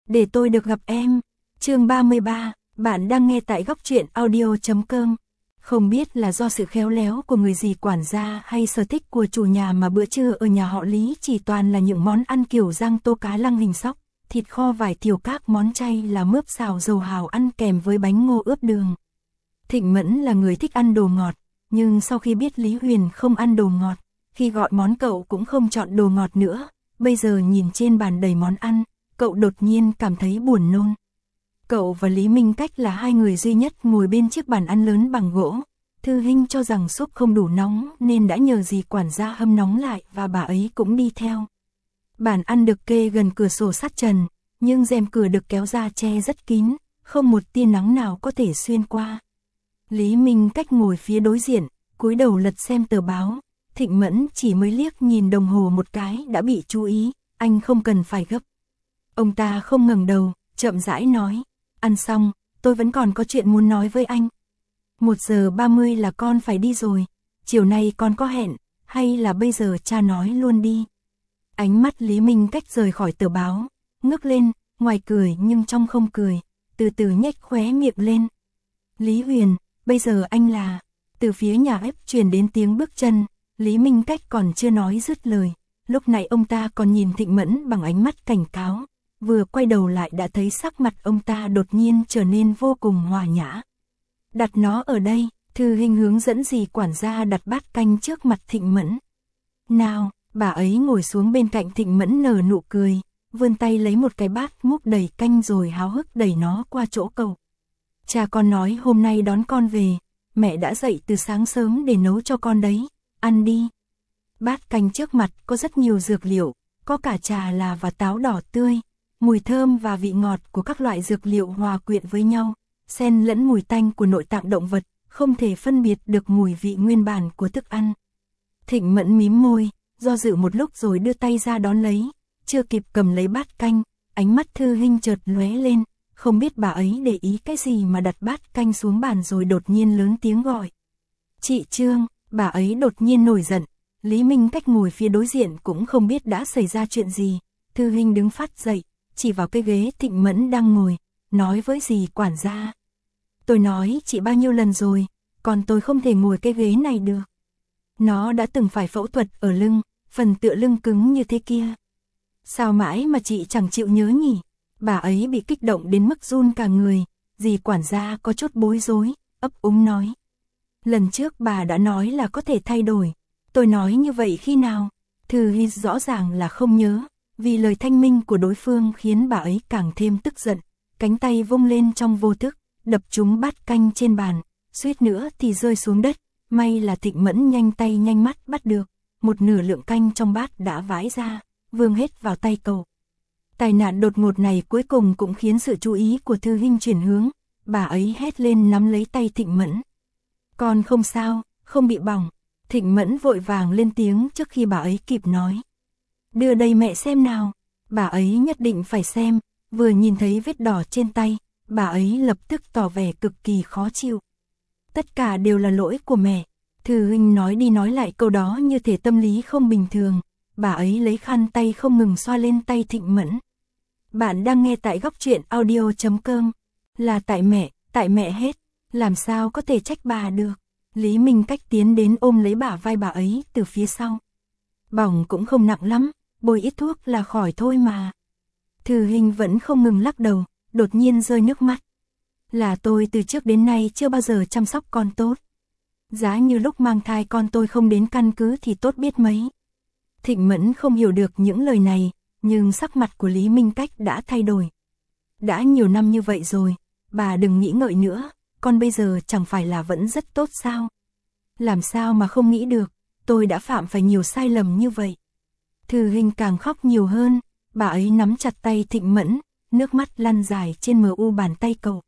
để tôi được gặp em. Chương 33, bạn đang nghe tại góc truyện audio.com. Không biết là do sự khéo léo của người dì quản gia hay sở thích của chủ nhà mà bữa trưa ở nhà họ Lý chỉ toàn là những món ăn kiểu rang tô cá lăng hình sóc, thịt kho vải thiều, các món chay là mướp xào dầu hào ăn kèm với bánh ngô ướp đường. Thịnh Mẫn là người thích ăn đồ ngọt, nhưng sau khi biết Lý Huyền không ăn đồ ngọt, khi gọi món cậu cũng không chọn đồ ngọt nữa. Bây giờ nhìn trên bàn đầy món ăn, cậu đột nhiên cảm thấy buồn nôn. Cậu và Lý Minh Cách là hai người duy nhất ngồi bên chiếc bàn ăn lớn bằng gỗ. Thư Hinh cho rằng súp không đủ nóng nên đã nhờ dì quản gia hâm nóng lại và bà ấy cũng đi theo. Bàn ăn được kê gần cửa sổ sắt trần, nhưng rèm cửa được kéo ra che rất kín, không một tia nắng nào có thể xuyên qua. Lý Minh Cách ngồi phía đối diện, cúi đầu lật xem tờ báo. Thịnh Mẫn chỉ mới liếc nhìn đồng hồ một cái đã bị chú ý, anh không cần phải gấp. Ông ta không ngẩng đầu, chậm rãi nói, ăn xong, tôi vẫn còn có chuyện muốn nói với anh. 1:30 là con phải đi rồi, chiều nay con có hẹn, hay là bây giờ cha nói luôn đi. Ánh mắt Lý Minh Cách rời khỏi tờ báo, ngước lên, ngoài cười nhưng trong không cười, từ từ nhếch khóe miệng lên. Lý Huyền, bây giờ anh là... Từ phía nhà bếp truyền đến tiếng bước chân, Lý Minh Cách còn chưa nói dứt lời, lúc này ông ta còn nhìn Thịnh Mẫn bằng ánh mắt cảnh cáo, vừa quay đầu lại đã thấy sắc mặt ông ta đột nhiên trở nên vô cùng hòa nhã. Đặt nó ở đây, Thư Hinh hướng dẫn dì quản gia đặt bát canh trước mặt Thịnh Mẫn. Nào, bà ấy ngồi xuống bên cạnh Thịnh Mẫn nở nụ cười, vươn tay lấy một cái bát múc đầy canh rồi háo hức đẩy nó qua chỗ cậu. Cha con nói hôm nay đón con về, mẹ đã dậy từ sáng sớm để nấu cho con đấy, ăn đi. Bát canh trước mặt có rất nhiều dược liệu, có cả trà là và táo đỏ tươi, mùi thơm và vị ngọt của các loại dược liệu hòa quyện với nhau, xen lẫn mùi tanh của nội tạng động vật, không thể phân biệt được mùi vị nguyên bản của thức ăn. Thịnh Mẫn mím môi, do dự một lúc rồi đưa tay ra đón lấy, chưa kịp cầm lấy bát canh, ánh mắt Thư Hinh chợt lóe lên, không biết bà ấy để ý cái gì mà đặt bát canh xuống bàn rồi đột nhiên lớn tiếng gọi. Chị Trương, bà ấy đột nhiên nổi giận, Lý Minh Cách ngồi phía đối diện cũng không biết đã xảy ra chuyện gì, Thư Hinh đứng phát dậy, chỉ vào cái ghế Thịnh Mẫn đang ngồi, nói với dì quản gia. Tôi nói chị bao nhiêu lần rồi, còn tôi không thể ngồi cái ghế này được. Nó đã từng phải phẫu thuật ở lưng, phần tựa lưng cứng như thế kia. Sao mãi mà chị chẳng chịu nhớ nhỉ? Bà ấy bị kích động đến mức run cả người, dì quản gia có chút bối rối, ấp úng nói. Lần trước bà đã nói là có thể thay đổi, tôi nói như vậy khi nào? Thư Hinh rõ ràng là không nhớ, vì lời thanh minh của đối phương khiến bà ấy càng thêm tức giận, cánh tay vung lên trong vô thức, đập trúng bát canh trên bàn, suýt nữa thì rơi xuống đất, may là Thịnh Mẫn nhanh tay nhanh mắt bắt được, một nửa lượng canh trong bát đã vãi ra, vương hết vào tay cậu. Tai nạn đột ngột này cuối cùng cũng khiến sự chú ý của Thư Hinh chuyển hướng, bà ấy hét lên nắm lấy tay Thịnh Mẫn. Con không sao, không bị bỏng. Thịnh Mẫn vội vàng lên tiếng trước khi bà ấy kịp nói. Đưa đây mẹ xem nào. Bà ấy nhất định phải xem, vừa nhìn thấy vết đỏ trên tay, bà ấy lập tức tỏ vẻ cực kỳ khó chịu. Tất cả đều là lỗi của mẹ. Thư Hinh nói đi nói lại câu đó như thể tâm lý không bình thường, bà ấy lấy khăn tay không ngừng xoa lên tay Thịnh Mẫn. Bạn đang nghe tại góc truyện audio.com. Là tại mẹ hết, làm sao có thể trách bà được. Lý Minh Cách tiến đến ôm lấy bả vai bà ấy từ phía sau. Bỏng cũng không nặng lắm, bôi ít thuốc là khỏi thôi mà. Thư Hinh vẫn không ngừng lắc đầu, đột nhiên rơi nước mắt. Là tôi từ trước đến nay chưa bao giờ chăm sóc con tốt. Giá như lúc mang thai con tôi không đến căn cứ thì tốt biết mấy. Thịnh Mẫn không hiểu được những lời này, nhưng sắc mặt của Lý Minh Cách đã thay đổi. Đã nhiều năm như vậy rồi, bà đừng nghĩ ngợi nữa, con bây giờ chẳng phải là vẫn rất tốt sao? Làm sao mà không nghĩ được, tôi đã phạm phải nhiều sai lầm như vậy. Thư Hinh càng khóc nhiều hơn, bà ấy nắm chặt tay Thịnh Mẫn, nước mắt lăn dài trên mờ u bàn tay cậu.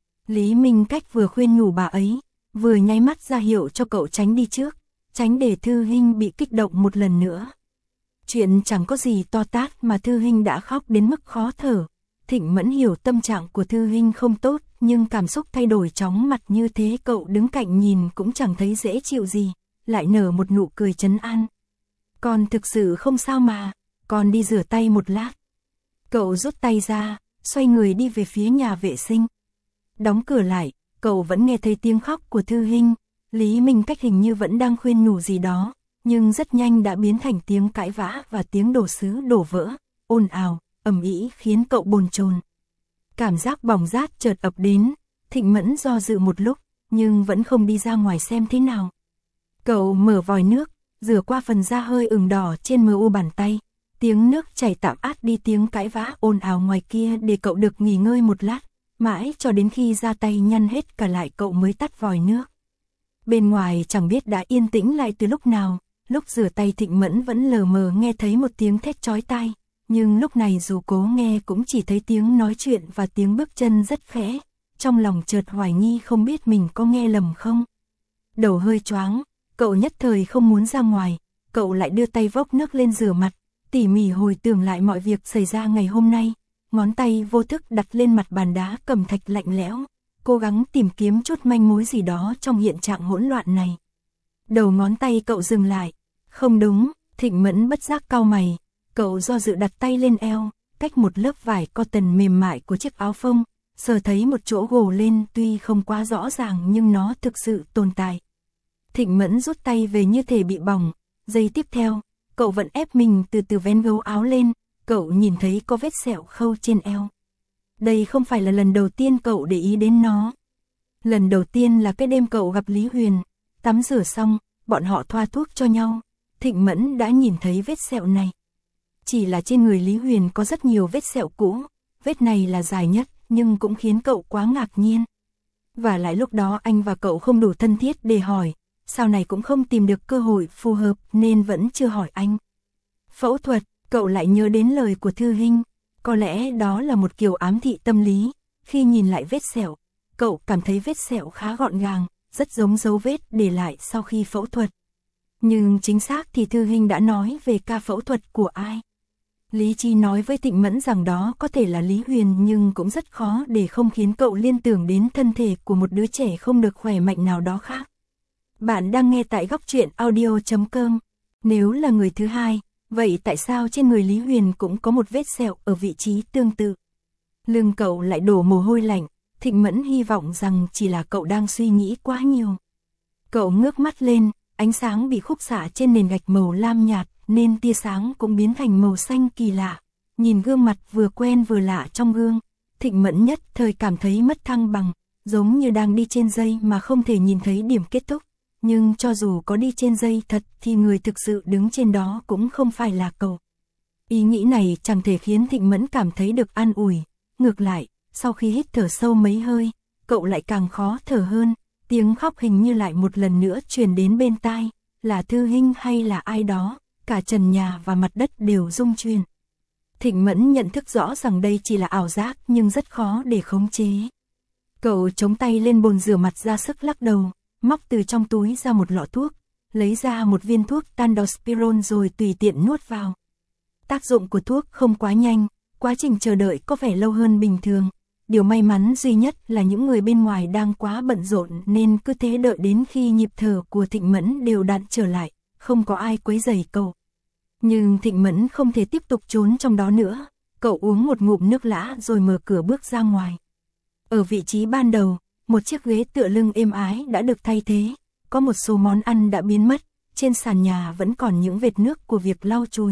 Lý Minh Cách vừa khuyên nhủ bà ấy, vừa nháy mắt ra hiệu cho cậu tránh đi trước, tránh để Thư Hinh bị kích động một lần nữa. Chuyện chẳng có gì to tát mà Thư Hinh đã khóc đến mức khó thở. Thịnh Mẫn hiểu tâm trạng của Thư Hinh không tốt, nhưng cảm xúc thay đổi chóng mặt như thế cậu đứng cạnh nhìn cũng chẳng thấy dễ chịu gì, lại nở một nụ cười trấn an. Con thực sự không sao mà, con đi rửa tay một lát. Cậu rút tay ra, xoay người đi về phía nhà vệ sinh. Đóng cửa lại, cậu vẫn nghe thấy tiếng khóc của Thư Hinh. Lý Minh Cách hình như vẫn đang khuyên nhủ gì đó, nhưng rất nhanh đã biến thành tiếng cãi vã và tiếng đổ sứ đổ vỡ, ồn ào, ầm ĩ khiến cậu bồn chồn. Cảm giác bỏng rát chợt ập đến, Thịnh Mẫn do dự một lúc, nhưng vẫn không đi ra ngoài xem thế nào. Cậu mở vòi nước, rửa qua phần da hơi ửng đỏ trên mu bàn tay. Tiếng nước chảy tạm át đi tiếng cãi vã ồn ào ngoài kia để cậu được nghỉ ngơi một lát, mãi cho đến khi da tay nhăn hết cả lại cậu mới tắt vòi nước. Bên ngoài chẳng biết đã yên tĩnh lại từ lúc nào, lúc rửa tay Thịnh Mẫn vẫn lờ mờ nghe thấy một tiếng thét chói tai, nhưng lúc này dù cố nghe cũng chỉ thấy tiếng nói chuyện và tiếng bước chân rất khẽ, trong lòng chợt hoài nghi không biết mình có nghe lầm không. Đầu hơi choáng, cậu nhất thời không muốn ra ngoài, cậu lại đưa tay vốc nước lên rửa mặt, tỉ mỉ hồi tưởng lại mọi việc xảy ra ngày hôm nay, ngón tay vô thức đặt lên mặt bàn đá cẩm thạch lạnh lẽo, cố gắng tìm kiếm chút manh mối gì đó trong hiện trạng hỗn loạn này. Đầu ngón tay cậu dừng lại, không đúng, Thịnh Mẫn bất giác cau mày, cậu do dự đặt tay lên eo, cách một lớp vải cotton mềm mại của chiếc áo phông, sờ thấy một chỗ gồ lên tuy không quá rõ ràng nhưng nó thực sự tồn tại. Thịnh Mẫn rút tay về như thể bị bỏng, giây tiếp theo, cậu vẫn ép mình từ từ vén gấu áo lên, cậu nhìn thấy có vết sẹo khâu trên eo. Đây không phải là lần đầu tiên cậu để ý đến nó. Lần đầu tiên là cái đêm cậu gặp Lý Huyền, tắm rửa xong, bọn họ thoa thuốc cho nhau, Thịnh Mẫn đã nhìn thấy vết sẹo này. Chỉ là trên người Lý Huyền có rất nhiều vết sẹo cũ, vết này là dài nhất nhưng cũng khiến cậu quá ngạc nhiên. Và lại lúc đó anh và cậu không đủ thân thiết để hỏi, sau này cũng không tìm được cơ hội phù hợp nên vẫn chưa hỏi anh. Phẫu thuật, cậu lại nhớ đến lời của Thư Hinh, có lẽ đó là một kiểu ám thị tâm lý, khi nhìn lại vết sẹo, cậu cảm thấy vết sẹo khá gọn gàng, rất giống dấu vết để lại sau khi phẫu thuật. Nhưng chính xác thì Thư Hinh đã nói về ca phẫu thuật của ai. Lý trí nói với Thịnh Mẫn rằng đó có thể là Lý Huyền nhưng cũng rất khó để không khiến cậu liên tưởng đến thân thể của một đứa trẻ không được khỏe mạnh nào đó khác. Bạn đang nghe tại Góc Truyện Audio.com. Nếu là người thứ hai, vậy tại sao trên người Lý Huyền cũng có một vết sẹo ở vị trí tương tự? Lưng cậu lại đổ mồ hôi lạnh, Thịnh Mẫn hy vọng rằng chỉ là cậu đang suy nghĩ quá nhiều. Cậu ngước mắt lên, ánh sáng bị khúc xạ trên nền gạch màu lam nhạt, nên tia sáng cũng biến thành màu xanh kỳ lạ. Nhìn gương mặt vừa quen vừa lạ trong gương, Thịnh Mẫn nhất thời cảm thấy mất thăng bằng, giống như đang đi trên dây mà không thể nhìn thấy điểm kết thúc. Nhưng cho dù có đi trên dây thật thì người thực sự đứng trên đó cũng không phải là cậu. Ý nghĩ này chẳng thể khiến Thịnh Mẫn cảm thấy được an ủi. Ngược lại, sau khi hít thở sâu mấy hơi, cậu lại càng khó thở hơn. Tiếng khóc hình như lại một lần nữa truyền đến bên tai. Là Thư Hinh hay là ai đó, cả trần nhà và mặt đất đều rung chuyển. Thịnh Mẫn nhận thức rõ rằng đây chỉ là ảo giác nhưng rất khó để khống chế. Cậu chống tay lên bồn rửa mặt ra sức lắc đầu, móc từ trong túi ra một lọ thuốc, lấy ra một viên thuốc Tandospirone rồi tùy tiện nuốt vào. Tác dụng của thuốc không quá nhanh, quá trình chờ đợi có vẻ lâu hơn bình thường. Điều may mắn duy nhất là những người bên ngoài đang quá bận rộn nên cứ thế đợi đến khi nhịp thở của Thịnh Mẫn đều đặn trở lại, không có ai quấy rầy cậu. Nhưng Thịnh Mẫn không thể tiếp tục trốn trong đó nữa, cậu uống một ngụm nước lã rồi mở cửa bước ra ngoài. Ở vị trí ban đầu, một chiếc ghế tựa lưng êm ái đã được thay thế, có một số món ăn đã biến mất, trên sàn nhà vẫn còn những vệt nước của việc lau chùi.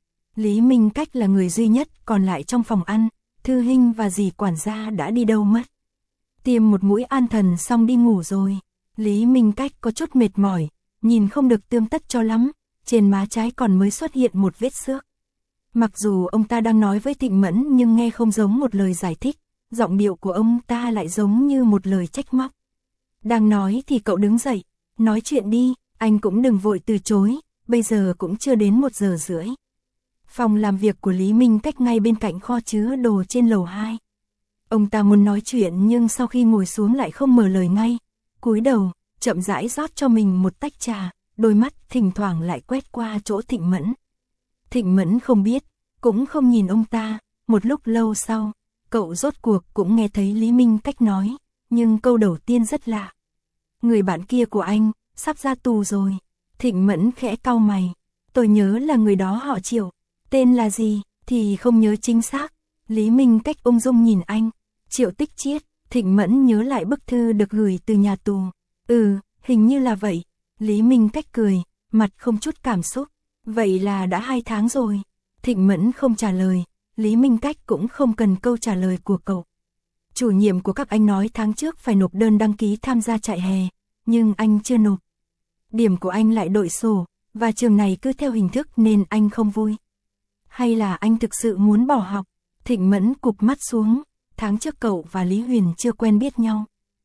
Lý Minh Cách là người duy nhất còn lại trong phòng ăn, Thư Hinh và dì quản gia đã đi đâu mất. Tiêm một mũi an thần xong đi ngủ rồi, Lý Minh Cách có chút mệt mỏi, nhìn không được tươm tất cho lắm, trên má trái còn mới xuất hiện một vết xước. Mặc dù ông ta đang nói với Thịnh Mẫn nhưng nghe không giống một lời giải thích, giọng điệu của ông ta lại giống như một lời trách móc. Đang nói thì cậu đứng dậy, nói chuyện đi, anh cũng đừng vội từ chối, bây giờ cũng chưa đến 1 giờ rưỡi. Phòng làm việc của Lý Minh Cách ngay bên cạnh kho chứa đồ trên lầu 2. Ông ta muốn nói chuyện nhưng sau khi ngồi xuống lại không mở lời ngay, cúi đầu, chậm rãi rót cho mình một tách trà, đôi mắt thỉnh thoảng lại quét qua chỗ Thịnh Mẫn. Thịnh Mẫn không biết, cũng không nhìn ông ta, một lúc lâu sau, cậu rốt cuộc cũng nghe thấy Lý Minh Cách nói, nhưng câu đầu tiên rất lạ. Người bạn kia của anh, sắp ra tù rồi. Thịnh Mẫn khẽ cau mày, tôi nhớ là người đó họ Triệu, tên là gì, thì không nhớ chính xác. Lý Minh Cách ung dung nhìn anh. Triệu Tích Chiết. Thịnh Mẫn nhớ lại bức thư được gửi từ nhà tù. Hình như là vậy. Lý Minh Cách cười, mặt không chút cảm xúc. Vậy là đã 2 tháng rồi. Thịnh Mẫn không trả lời, Lý Minh Cách cũng không cần câu trả lời của cậu. Chủ nhiệm của các anh nói tháng trước phải nộp đơn đăng ký tham gia trại hè, nhưng anh chưa nộp. Điểm của anh lại đội sổ, và trường này cứ theo hình thức nên anh không vui. Hay là anh thực sự muốn bỏ học? Thịnh Mẫn cụp mắt xuống, tháng trước cậu và Lý Huyền chưa quen biết nhau.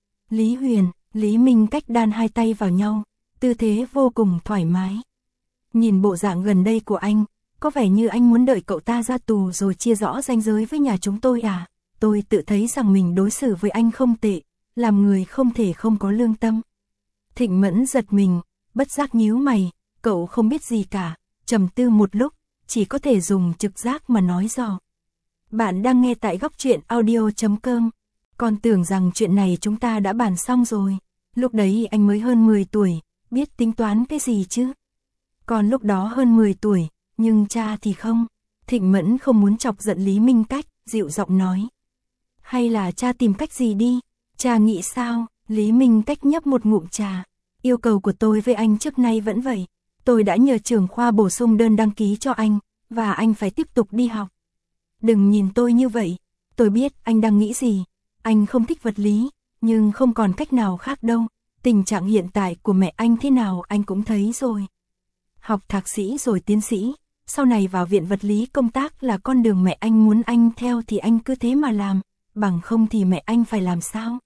Lý Huyền, Lý Minh Cách đan hai tay vào nhau, tư thế vô cùng thoải mái. Nhìn bộ dạng gần đây của anh, có vẻ như anh muốn đợi cậu ta ra tù rồi chia rõ ranh giới với nhà chúng tôi à? Tôi tự thấy rằng mình đối xử với anh không tệ, làm người không thể không có lương tâm. Thịnh Mẫn giật mình, bất giác nhíu mày, cậu không biết gì cả, trầm tư một lúc, chỉ có thể dùng trực giác mà nói dò. Bạn đang nghe tại Góc Truyện Audio.com. Con tưởng rằng chuyện này chúng ta đã bàn xong rồi. Lúc đấy anh mới hơn 10 tuổi, biết tính toán cái gì chứ? Còn lúc đó hơn 10 tuổi, nhưng cha thì không. Thịnh Mẫn không muốn chọc giận Lý Minh Cách, dịu giọng nói. Hay là cha tìm cách gì đi? Cha nghĩ sao? Lý Minh Cách nhấp một ngụm trà. Yêu cầu của tôi với anh trước nay vẫn vậy. Tôi đã nhờ trưởng khoa bổ sung đơn đăng ký cho anh, và anh phải tiếp tục đi học. Đừng nhìn tôi như vậy, tôi biết anh đang nghĩ gì. Anh không thích vật lý, nhưng không còn cách nào khác đâu. Tình trạng hiện tại của mẹ anh thế nào anh cũng thấy rồi. Học thạc sĩ rồi tiến sĩ, sau này vào viện vật lý công tác là con đường mẹ anh muốn anh theo thì anh cứ thế mà làm, bằng không thì mẹ anh phải làm sao?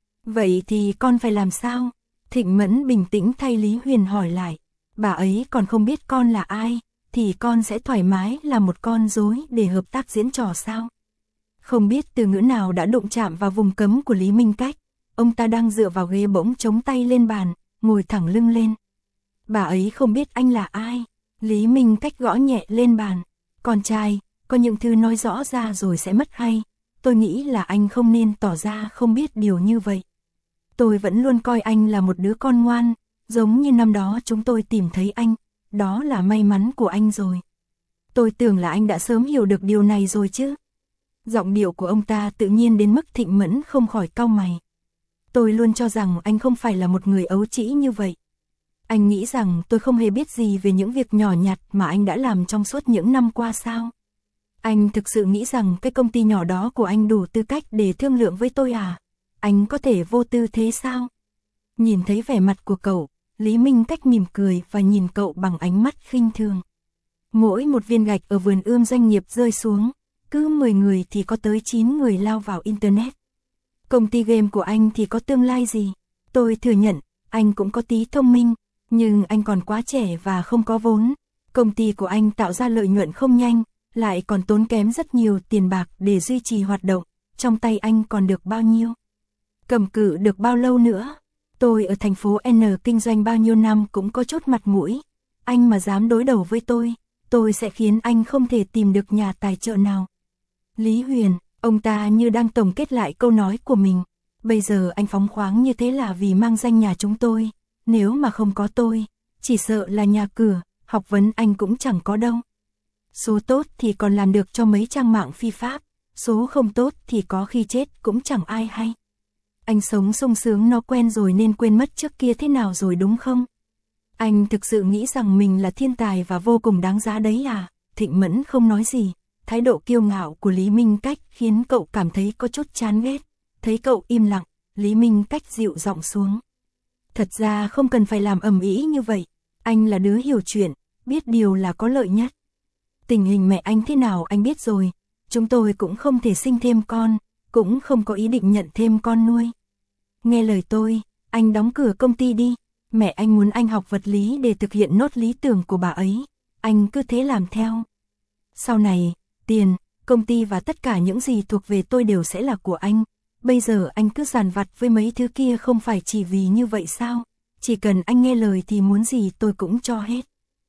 Vậy thì con phải làm sao? Thịnh Mẫn bình tĩnh thay Lý Huyền hỏi lại. Bà ấy còn không biết con là ai, thì con sẽ thoải mái là một con rối để hợp tác diễn trò sao? Không biết từ ngữ nào đã đụng chạm vào vùng cấm của Lý Minh Cách. Ông ta đang dựa vào ghế bỗng chống tay lên bàn, ngồi thẳng lưng lên. Bà ấy không biết anh là ai. Lý Minh Cách gõ nhẹ lên bàn. Con trai, có những thứ nói rõ ra rồi sẽ mất hay. Tôi nghĩ là anh không nên tỏ ra không biết điều như vậy. Tôi vẫn luôn coi anh là một đứa con ngoan, giống như năm đó chúng tôi tìm thấy anh. Đó là may mắn của anh rồi. Tôi tưởng là anh đã sớm hiểu được điều này rồi chứ. Giọng điệu của ông ta tự nhiên đến mức Thịnh Mẫn không khỏi cau mày. Tôi luôn cho rằng anh không phải là một người ấu trĩ như vậy. Anh nghĩ rằng tôi không hề biết gì về những việc nhỏ nhặt mà anh đã làm trong suốt những năm qua sao? Anh thực sự nghĩ rằng cái công ty nhỏ đó của anh đủ tư cách để thương lượng với tôi à? Anh có thể vô tư thế sao? Nhìn thấy vẻ mặt của cậu, Lý Minh Cách mỉm cười và nhìn cậu bằng ánh mắt khinh thường. Mỗi một viên gạch ở vườn ươm doanh nghiệp rơi xuống, cứ 10 người thì có tới 9 người lao vào Internet. Công ty game của anh thì có tương lai gì? Tôi thừa nhận, anh cũng có tí thông minh, nhưng anh còn quá trẻ và không có vốn. Công ty của anh tạo ra lợi nhuận không nhanh, lại còn tốn kém rất nhiều tiền bạc để duy trì hoạt động. Trong tay anh còn được bao nhiêu? Cầm cự được bao lâu nữa? Tôi ở thành phố N kinh doanh bao nhiêu năm cũng có chút mặt mũi. Anh mà dám đối đầu với tôi sẽ khiến anh không thể tìm được nhà tài trợ nào. Lý Huyền, ông ta như đang tổng kết lại câu nói của mình. Bây giờ anh phóng khoáng như thế là vì mang danh nhà chúng tôi. Nếu mà không có tôi, chỉ sợ là nhà cửa, học vấn anh cũng chẳng có đâu. Số tốt thì còn làm được cho mấy trang mạng phi pháp, số không tốt thì có khi chết cũng chẳng ai hay. Anh sống sung sướng nó quen rồi nên quên mất trước kia thế nào rồi đúng không? Anh thực sự nghĩ rằng mình là thiên tài và vô cùng đáng giá đấy à? Thịnh Mẫn không nói gì, thái độ kiêu ngạo của Lý Minh Cách khiến cậu cảm thấy có chút chán ghét. Thấy cậu im lặng, Lý Minh Cách dịu giọng xuống. Thật ra không cần phải làm ầm ĩ như vậy, anh là đứa hiểu chuyện, biết điều là có lợi nhất. Tình hình mẹ anh thế nào anh biết rồi, chúng tôi cũng không thể sinh thêm con, cũng không có ý định nhận thêm con nuôi. Nghe lời tôi, anh đóng cửa công ty đi, mẹ anh muốn anh học vật lý để thực hiện nốt lý tưởng của bà ấy, anh cứ thế làm theo. Sau này, tiền, công ty và tất cả những gì thuộc về tôi đều sẽ là của anh. Bây giờ anh cứ dằn vặt với mấy thứ kia không phải chỉ vì như vậy sao? Chỉ cần anh nghe lời thì muốn gì tôi cũng cho hết.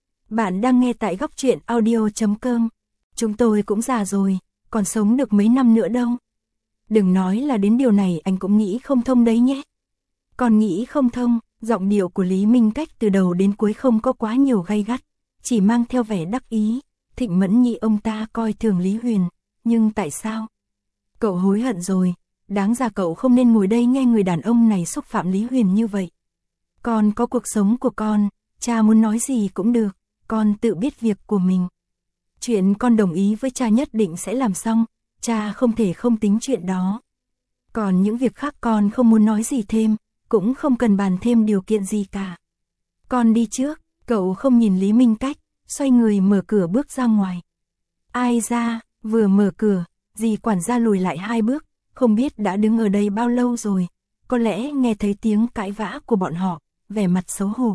Bạn đang nghe tại Góc Truyện Audio.com. Chúng tôi cũng già rồi, còn sống được mấy năm nữa đâu. Đừng nói là đến điều này anh cũng nghĩ không thông đấy nhé. Còn nghĩ không thông, giọng điệu của Lý Minh Cách từ đầu đến cuối không có quá nhiều gay gắt, chỉ mang theo vẻ đắc ý. Thịnh Mẫn nghĩ ông ta coi thường Lý Huyền, nhưng tại sao? Cậu hối hận rồi, đáng ra cậu không nên ngồi đây nghe người đàn ông này xúc phạm Lý Huyền như vậy. Con có cuộc sống của con, cha muốn nói gì cũng được, con tự biết việc của mình. Chuyện con đồng ý với cha nhất định sẽ làm xong, cha không thể không tính chuyện đó. Còn những việc khác con không muốn nói gì thêm, cũng không cần bàn thêm điều kiện gì cả. Con đi trước, cậu không nhìn Lý Minh Cách, xoay người mở cửa bước ra ngoài. Ai ra, vừa mở cửa, dì quản gia lùi lại 2 bước, không biết đã đứng ở đây bao lâu rồi, có lẽ nghe thấy tiếng cãi vã của bọn họ, vẻ mặt xấu hổ.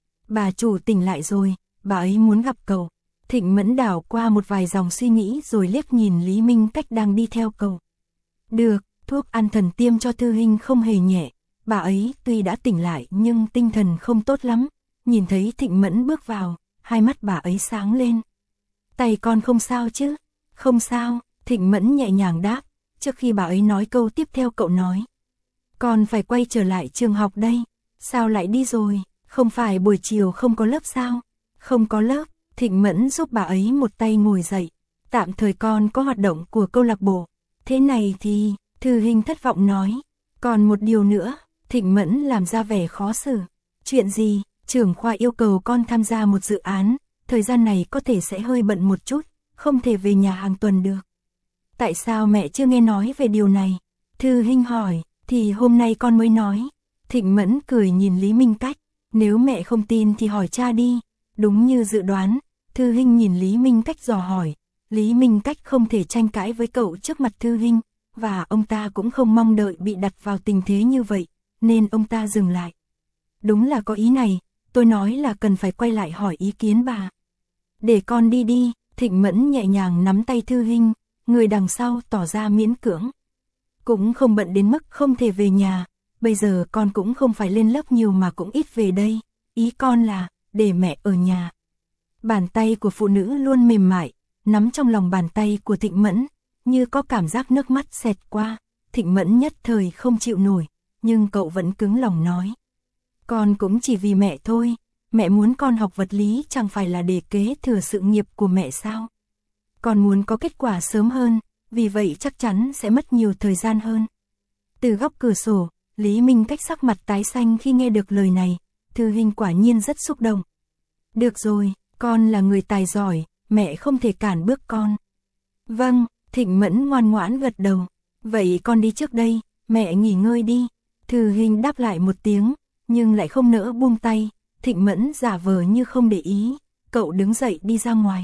Bà chủ tỉnh lại rồi, bà ấy muốn gặp cậu. Thịnh Mẫn đảo qua một vài dòng suy nghĩ rồi liếc nhìn Lý Minh Cách đang đi theo cậu. Được, thuốc an thần tiêm cho Thư Hinh không hề nhẹ, bà ấy tuy đã tỉnh lại nhưng tinh thần không tốt lắm, nhìn thấy Thịnh Mẫn bước vào, hai mắt bà ấy sáng lên. Tay con không sao chứ? Không sao, Thịnh Mẫn nhẹ nhàng đáp, trước khi bà ấy nói câu tiếp theo cậu nói. Con phải quay trở lại trường học đây, sao lại đi rồi, không phải buổi chiều không có lớp sao? Không có lớp, Thịnh Mẫn giúp bà ấy một tay ngồi dậy, tạm thời con có hoạt động của câu lạc bộ. Thế này thì, Thư Hinh thất vọng nói, còn một điều nữa, Thịnh Mẫn làm ra vẻ khó xử. Chuyện gì? Trưởng khoa yêu cầu con tham gia một dự án, thời gian này có thể sẽ hơi bận một chút, không thể về nhà hàng tuần được. Tại sao mẹ chưa nghe nói về điều này? Thư Hinh hỏi, thì hôm nay con mới nói. Thịnh Mẫn cười nhìn Lý Minh Cách, nếu mẹ không tin thì hỏi cha đi. Đúng như dự đoán, Thư Hinh nhìn Lý Minh Cách dò hỏi. Lý Minh Cách không thể tranh cãi với cậu trước mặt Thư Hinh, và ông ta cũng không mong đợi bị đặt vào tình thế như vậy, nên ông ta dừng lại. Đúng là có ý này, tôi nói là cần phải quay lại hỏi ý kiến bà. Để con đi đi, Thịnh Mẫn nhẹ nhàng nắm tay Thư Hinh, người đằng sau tỏ ra miễn cưỡng. Cũng không bận đến mức không thể về nhà, bây giờ con cũng không phải lên lớp nhiều mà cũng ít về đây, ý con là, để mẹ ở nhà. Bàn tay của phụ nữ luôn mềm mại, nắm trong lòng bàn tay của Thịnh Mẫn, như có cảm giác nước mắt xẹt qua, Thịnh Mẫn nhất thời không chịu nổi, nhưng cậu vẫn cứng lòng nói. Con cũng chỉ vì mẹ thôi, mẹ muốn con học vật lý chẳng phải là để kế thừa sự nghiệp của mẹ sao? Con muốn có kết quả sớm hơn, vì vậy chắc chắn sẽ mất nhiều thời gian hơn. Từ góc cửa sổ, Lý Minh Cách sắc mặt tái xanh khi nghe được lời này, Thư Hinh quả nhiên rất xúc động. Được rồi, con là người tài giỏi, mẹ không thể cản bước con. Vâng, Thịnh Mẫn ngoan ngoãn gật đầu. Vậy con đi trước đây, mẹ nghỉ ngơi đi. Thư Hinh đáp lại một tiếng, nhưng lại không nỡ buông tay. Thịnh Mẫn giả vờ như không để ý, cậu đứng dậy đi ra ngoài.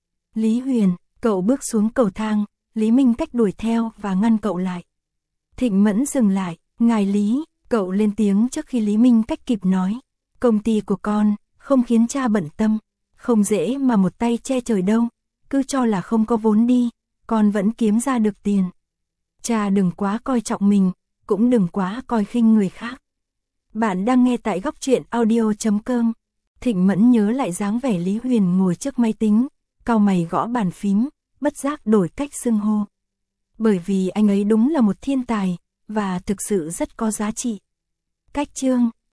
Lý Huyền, cậu bước xuống cầu thang, Lý Minh Cách đuổi theo và ngăn cậu lại. Thịnh Mẫn dừng lại, ngài Lý, cậu lên tiếng trước khi Lý Minh Cách kịp nói. Công ty của con, không khiến cha bận tâm, không dễ mà một tay che trời đâu, cứ cho là không có vốn đi, con vẫn kiếm ra được tiền. Cha đừng quá coi trọng mình, cũng đừng quá coi khinh người khác. Bạn đang nghe tại góc truyện audio.com. Thịnh Mẫn nhớ lại dáng vẻ Lý Huyền ngồi trước máy tính, cau mày gõ bàn phím, bất giác đổi cách xưng hô. Bởi vì anh ấy đúng là một thiên tài, và thực sự rất có giá trị. Cách chương